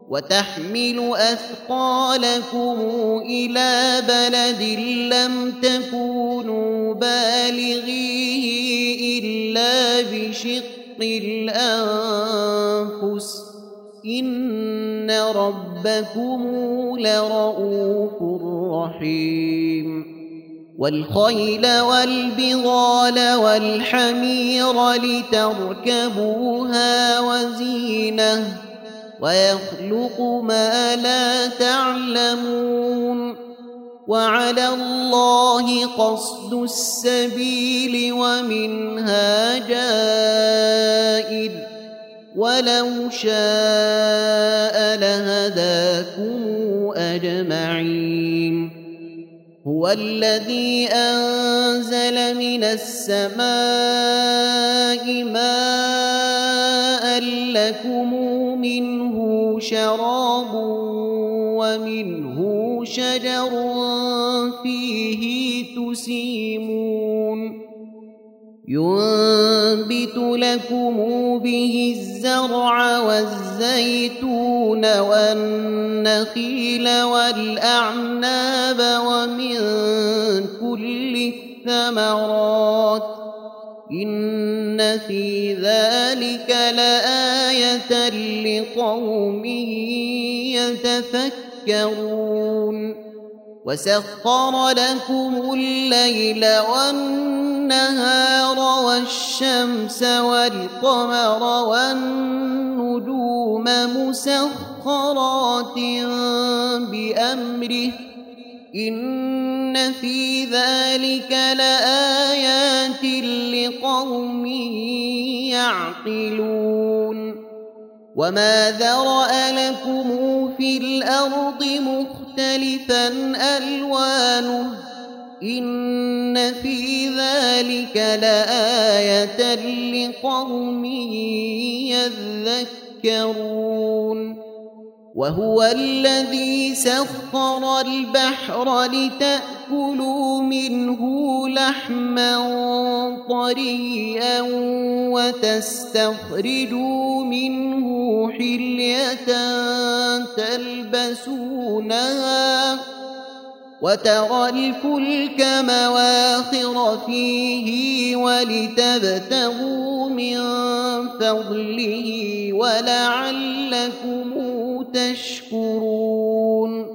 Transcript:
وتحمل أثقالكم إلى بلد لم تكونوا بالغيه إلا بشق الأنفس إن ربكم لرؤوف رحيم والخيل والبغال والحمير لتركبوها وزينة ويخلق ما لا تعلمون وعلى الله قصد السبيل ومنها جائر ولو شاء لهداكم أجمعين هو الذي أنزل من السماء ماء لكم منه شراب ومنه شجر فيه تسيمون ينبت لكم به الزرع والزيتون والنخيل والأعناب ومن كل الثمرات إن في ذلك لآية لقوم يتفكرون وسخر لكم الليل والنهار والشمس والقمر والنجوم مسخرات بأمره إن في ذلك لآيات لقوم يعقلون وما ذرأ لكم في الأرض مختلفا ألوانه إن في ذلك لآية لقوم يذكرون وهو الذي سخر البحر لتأكلوا منه لحما طريا وتستخرجوا منه حلية تلبسونها وترى الفلك مواخر فيه ولتبتغوا من فضله ولعلكم تشكرون